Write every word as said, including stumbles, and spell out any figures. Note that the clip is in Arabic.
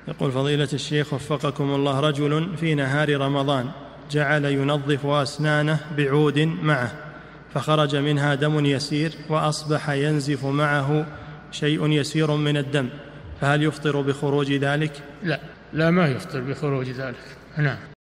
يقول فضيلة الشيخ وفقكم الله، رجل في نهار رمضان جعل ينظف أسنانه بعود معه فخرج منها دم يسير وأصبح ينزف معه شيء يسير من الدم، فهل يفطر بخروج ذلك؟ لا لا ما يفطر بخروج ذلك. نعم.